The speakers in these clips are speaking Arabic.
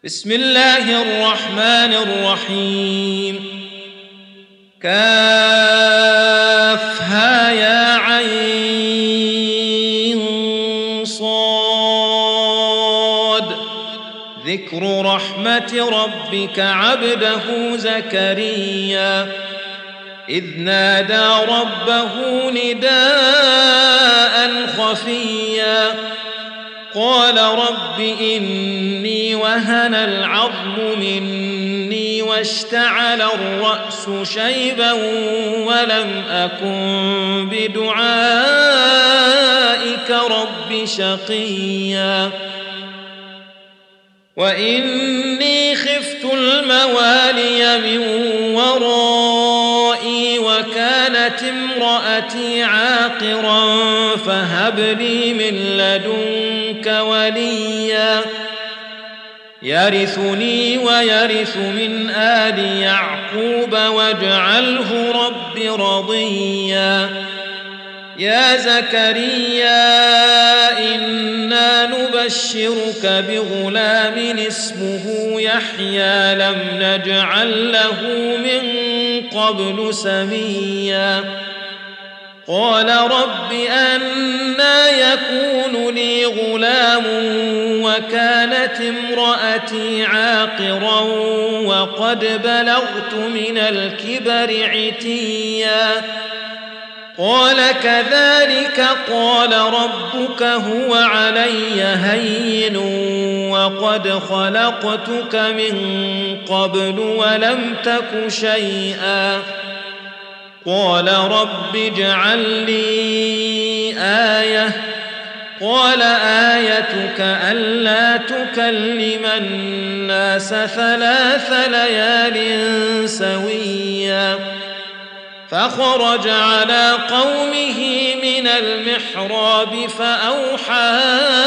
بسم الله الرحمن الرحيم. كافها يا عين صاد. ذكر رحمة ربك عبده زكريا إذ نادى ربه نداء خفيا قال رب إني وهن العظم مني واشتعل الرأس شيبا ولم أكن بدعائك رب شقيا وإني خفت الموالي من ورائي وكانت امرأتي عاقرا فهب لي من لدنك وليا يرثني ويرث من آل يعقوب واجعله رب رضيا. يا زكريا إنا نبشرك بغلام اسمه يحيى لم نجعل له من قبل سميا قال رب أنى يكون لي غلام وكانت امرأتي عاقرا وقد بلغت من الكبر عتيا قال كذلك قال ربك هو علي هين وقد خلقتك من قبل ولم تك شيئا قال رب اجعل لي آية قال آيتك ألا تكلم الناس 3 ليال سويا فخرج على قومه من المحراب فأوحى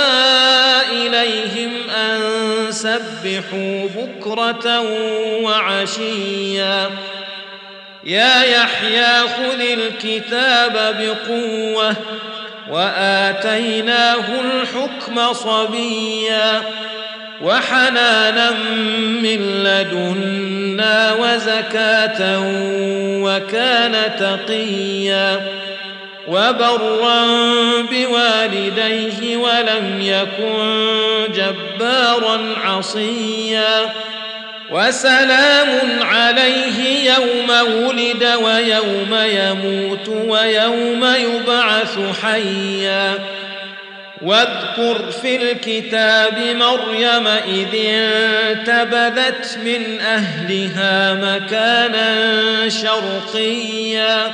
إليهم أن سبحوا بكرة وعشيا يا يحيى خذ الكتاب بقوة وآتيناه الحكم صبيا وحنانا من لدنا وزكاة وكان تقيا وبرا بوالديه ولم يكن جبارا عصيا وسلام عليه يوم ولد ويوم يموت ويوم يبعث حيا واذكر في الكتاب مريم إذ انتبذت من أهلها مكانا شرقيا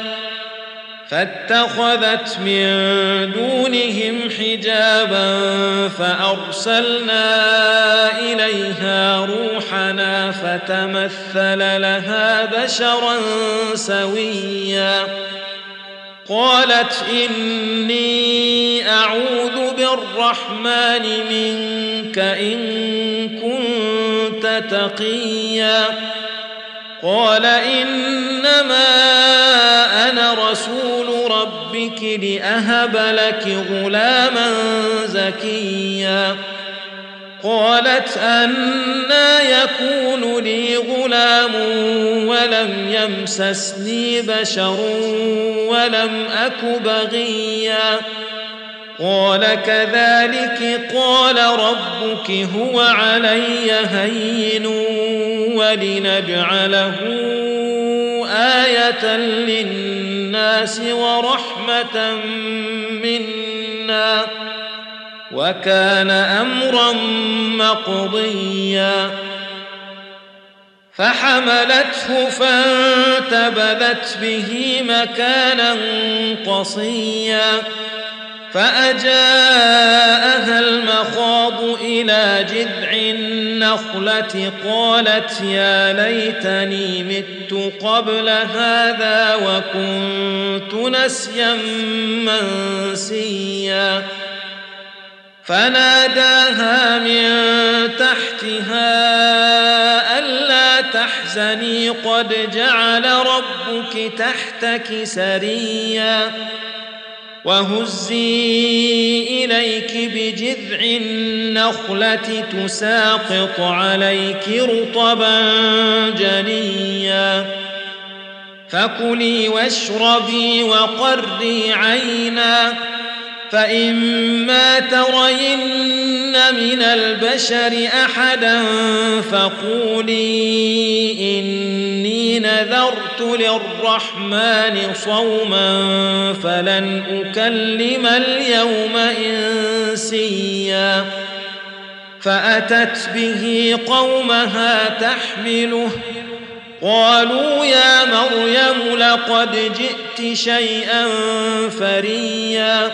فاتخذت من دونهم حجابا فأرسلنا إليها روحنا فتمثل لها بشرا سويا قالت إني أعوذ بالرحمن منك إن كنت تقيا قال إنما أنا رسول ربك لأهب لك غلاما زكيا قالت أنى يكون لي غلام ولم يمسسني بشر ولم أك بغيا قال كذلك قال ربك هو علي هين ولنجعله آية للناس ورحمة منا وكان أمرا مقضيا فحملته فانتبذت به مكانا قصيا فأجاءها المخاض إلى جذع النخلة قالت يا ليتني مت قبل هذا وكنت نسيا منسيا فناداها من تحتها ألا تحزني قد جعل ربك تحتك سريا وهزي إليك بجذع النخلة تساقط عليك رطبا جنيا فكلي واشربي وقري عينا فإما ترين من البشر أحدا فقولي إني نذرت للرحمن صوما فلن أكلم اليوم إنسيا فأتت به قومها تحمله قالوا يا مريم لقد جئت شيئا فريا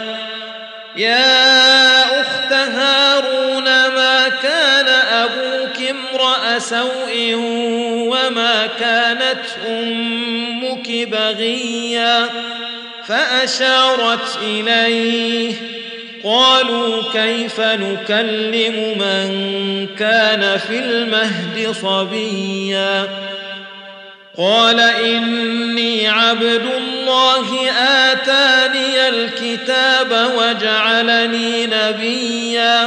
يا أخت هارون ما كان أبوك امرأ سوء وما كانت أمك بغيا فأشارت إليه قالوا كيف نكلم من كان في المهد صبيا قال إني عبد الله آتاني الكتاب وجعلني نبيا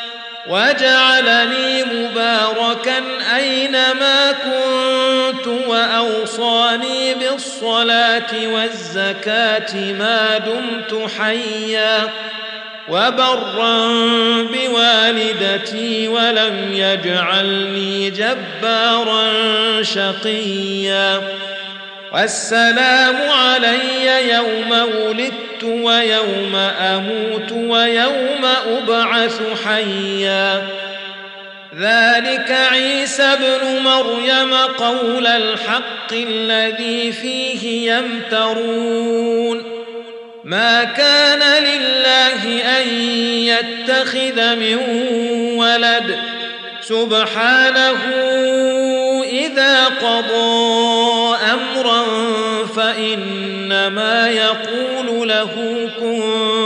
وجعلني مباركا أينما كنت وأوصاني بالصلاة والزكاة ما دمت حيا وبرا بوالدتي ولم يجعلني جبارا شقيا والسلام علي يوم ولدت ويوم أموت ويوم أبعث حيا ذلك عيسى ابن مريم قول الحق الذي فيه يمترون ما كان لله أن يتخذ من ولد سبحانه إذا قضى أمرا فإنما يقول له كن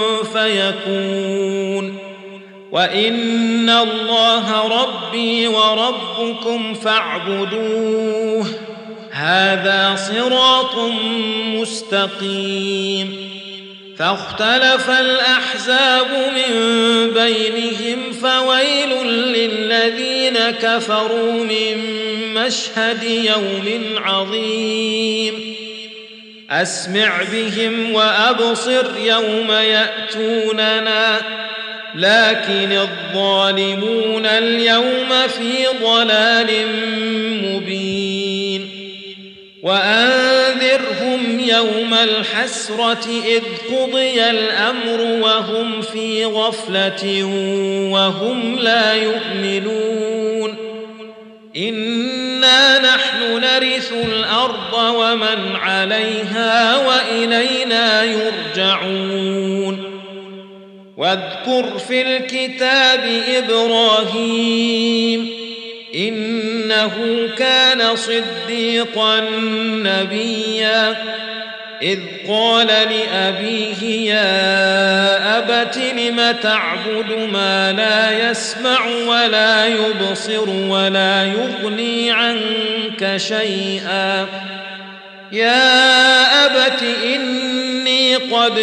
فيكون وإن الله ربي وربكم فاعبدوه هذا صراط مستقيم فاختلف الأحزاب من بينهم فويل للذين كفروا من مشهد يوم عظيم أسمع بهم وأبصر يوم يأتوننا لكن الظالمون اليوم في ضلال مبين وأنذرهم يوم الحسرة إذ قضي الأمر وهم في غفلة وهم لا يؤمنون إنا نحن نرث الأرض ومن عليها وإلينا يرجعون واذكر في الكتاب إبراهيم إنه كان صديقا نبيا إذ قال لأبيه يا أبت لم تعبد ما لا يسمع ولا يبصر ولا يغني عنك شيئا يا أبت إني قد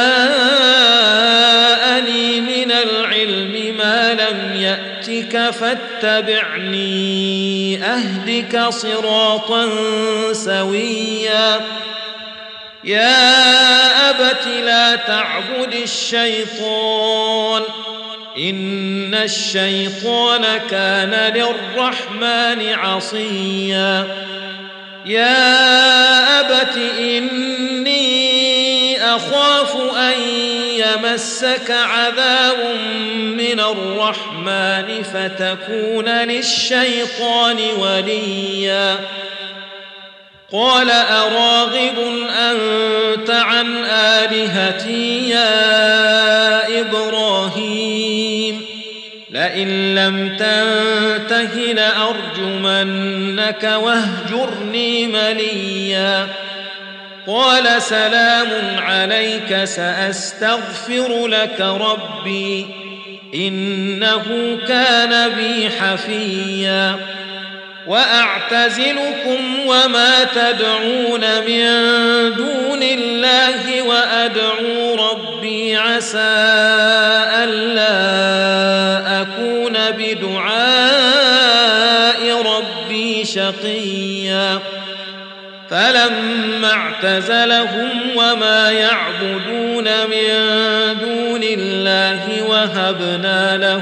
جاءني من العلم ما لم يأتك فاتبعني أهدك صراطا سويا يا أبت لا تعبد الشيطان إن الشيطان كان للرحمن عصيا يا أبت إني أخاف أن يمسك عذاب من الرحمن فتكون للشيطان وليا قال أراغب أنت عن آلهتي يا إبراهيم لئن لم تنته لأرجمنك واهجرني مليا قال سلام عليك سأستغفر لك ربي إنه كان بي حفيا وأعتزلكم وما تدعون من دون الله وأدعو ربي عسى ألا أكون بدعاء ربي شقيا فلما اعتزلهم وما يعبدون من دون الله وهبنا له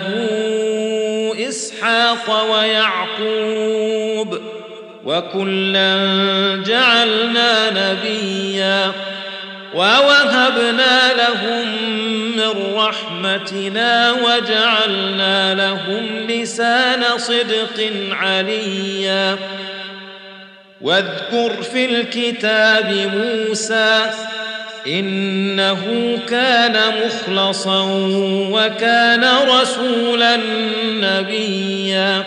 إسحاق ويعقوب وكلا جعلنا نبيا ووهبنا لهم من رحمتنا وجعلنا لهم لسان صدق عليا واذكر في الكتاب موسى إنه كان مخلصا وكان رسولا نبيا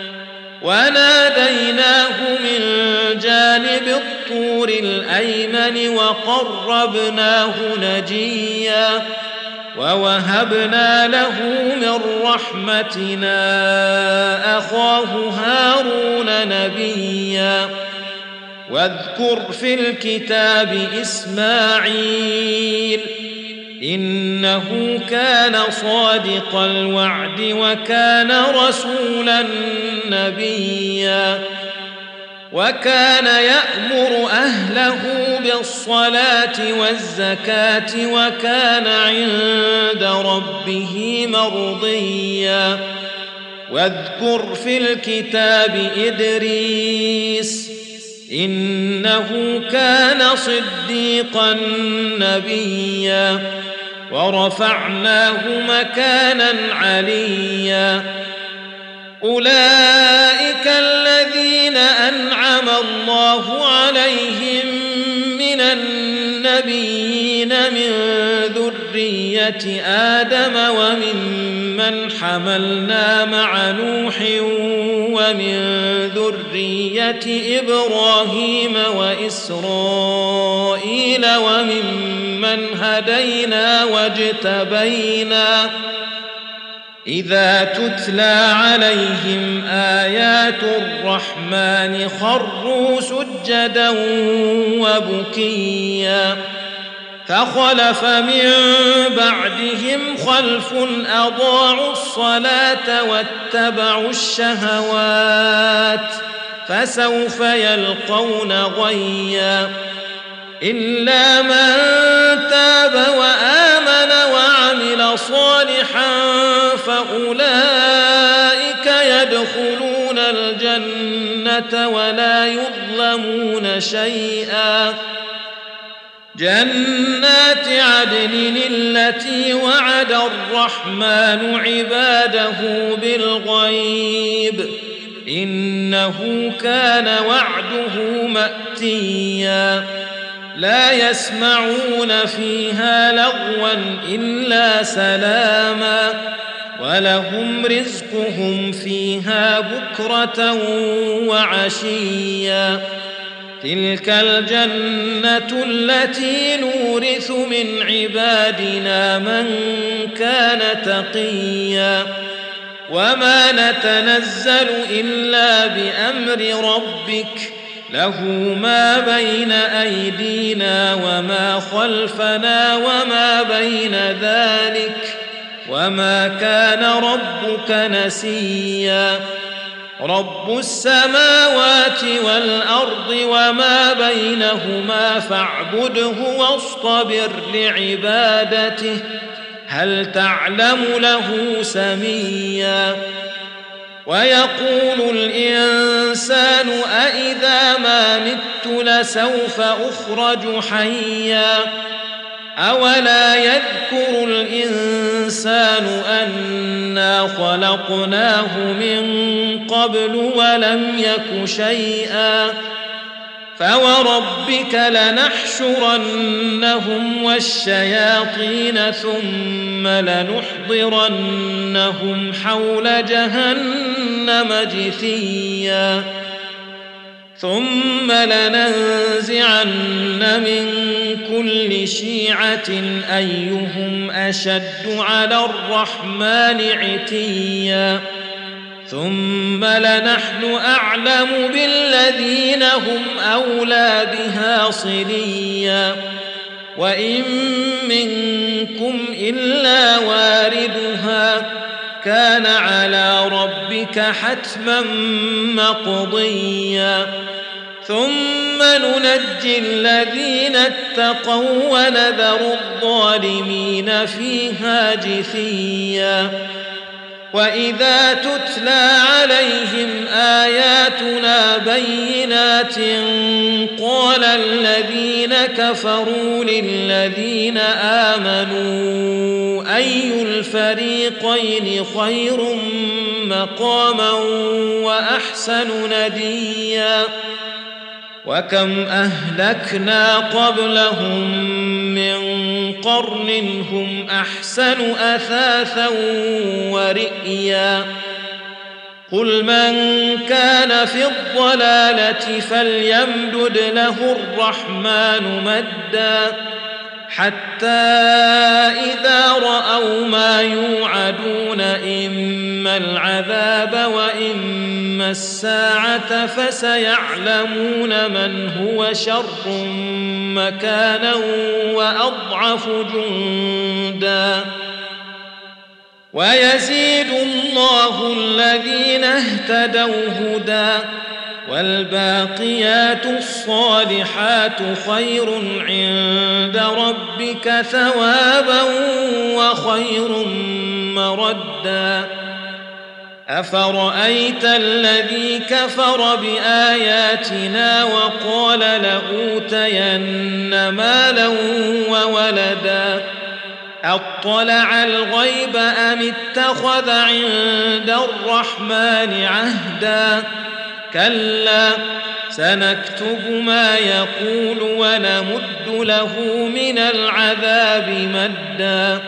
وناديناه من جانب الطور الأيمن وقربناه نجيا ووهبنا له من رحمتنا أخاه هارون نبيا واذكر في الكتاب إسماعيل إنه كان صادق الوعد وكان رسولا نبيا وكان يأمر أهله بالصلاة والزكاة وكان عند ربه مرضيا واذكر في الكتاب إدريس إنه كان صديقا نبيا ورفعناه مكانا عليا أولئك الذين أنعم الله عليهم من النبيين من ذرية آدم وممن حملنا مع نوح ومن ذرية إبراهيم وإسرائيل وممن هدينا واجتبينا إذا تتلى عليهم آيات الرحمن خروا سجدا وبكيا فخلف من بعدهم خلف أضاعوا الصلاة واتبعوا الشهوات فسوف يلقون غيا إلا من تاب وآمن وعمل صالحا فأولئك يدخلون الجنة ولا يظلمون شيئا جنات عدن التي وعد الرحمن عباده بالغيب إنه كان وعده مأتيا لا يسمعون فيها لغوا إلا سلاما ولهم رزقهم فيها بكرة وعشيا تلك الجنة التي نورث من عبادنا من كان تقيا وما نتنزل إلا بأمر ربك له ما بين أيدينا وما خلفنا وما بين ذلك وما كان ربك نسيا رب السماوات والأرض وما بينهما فاعبده واصطبر لعبادته هل تعلم له سميا ويقول الإنسان أإذا ما مت لسوف أخرج حيا أولا يذكر الإنسان أنا خلقناه من قبل ولم يك شيئا فوربك لنحشرنهم والشياطين ثم لنحضرنهم حول جهنم جثيا ثم لننزعن من كل شيعة أيهم أشد على الرحمن عتيا ثم لنحن أعلم بالذين هم أولى بها صليا وإن منكم إلا واردها كان على ربك حتما مقضيا ثم ننجي الذين اتقوا ونذر الظالمين فيها جثيا وإذا تتلى عليهم آياتنا بينات قال الذين كفروا للذين آمنوا أي الفريقين خير مقاما وأحسن نديا وكم أهلكنا قبلهم من قرن هم أحسن أثاثا ورئيا قل من كان في الضلالة فليمدد له الرحمن مدا حتى إذا رأوا ما يوعدون إما العذاب وإما الساعة فسيعلمون من هو شر مكانا وأضعف جندا ويزيد الله الذين اهتدوا هدى والباقيات الصالحات خير عند ربك ثوابا وخير مردا أفرأيت الذي كفر بآياتنا وقال لأوتين مالا وولدا أطلع الغيب أم اتخذ عند الرحمن عهدا كلا سنكتب ما يقول ونمد له من العذاب مدا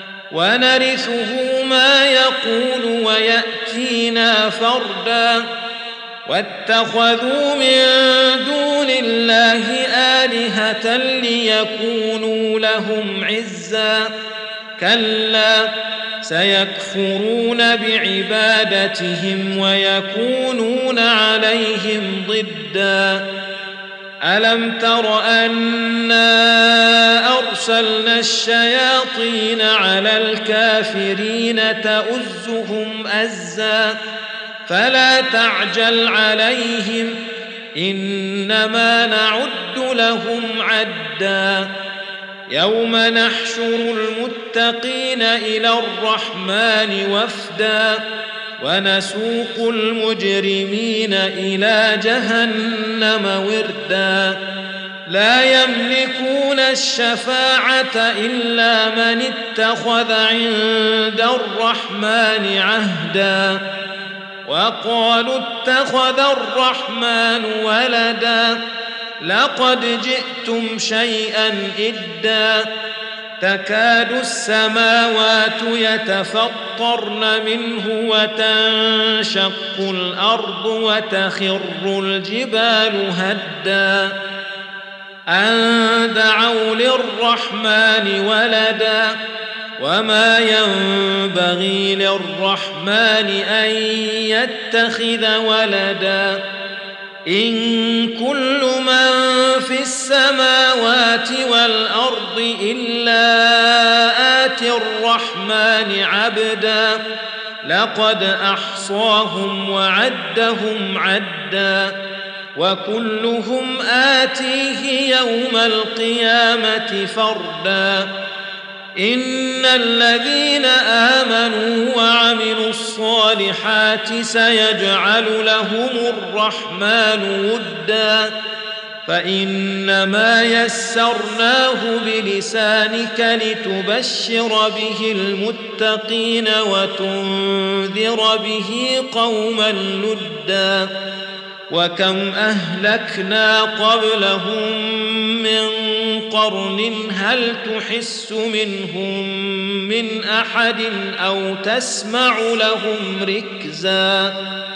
ونرثه ما يقول ويأتينا فردا واتخذوا من دون الله آلهة ليكونوا لهم عزا كلا سيكفرون بعبادتهم ويكونون عليهم ضدا ألم تر أنا أرسلنا الشياطين على الكافرين تؤزهم أزا فلا تعجل عليهم إنما نعد لهم عدا يوم نحشر المتقين إلى الرحمن وفدا ونسوق المجرمين إلى جهنم وردا لا يملكون الشفاعة إلا من اتخذ عند الرحمن عهدا وقالوا اتخذ الرحمن ولدا لقد جئتم شيئا إدا تكاد السماوات يتفطرن منه وتنشق الأرض وتخر الجبال هدا أن دعوا للرحمن ولدا وما ينبغي للرحمن أن يتخذ ولدا إن كل من في السماوات والأرض إلا آتي الرحمن عبدا لقد أحصاهم وعدهم عدا وكلهم آتيه يوم القيامة فردا إن الذين آمنوا وعملوا الصالحات سيجعل لهم الرحمن ودا فإنما يسرناه بلسانك لتبشر به المتقين وتنذر به قوما لدا وكم أهلكنا قبلهم من قرن هل تحس منهم من أحد أو تسمع لهم ركزا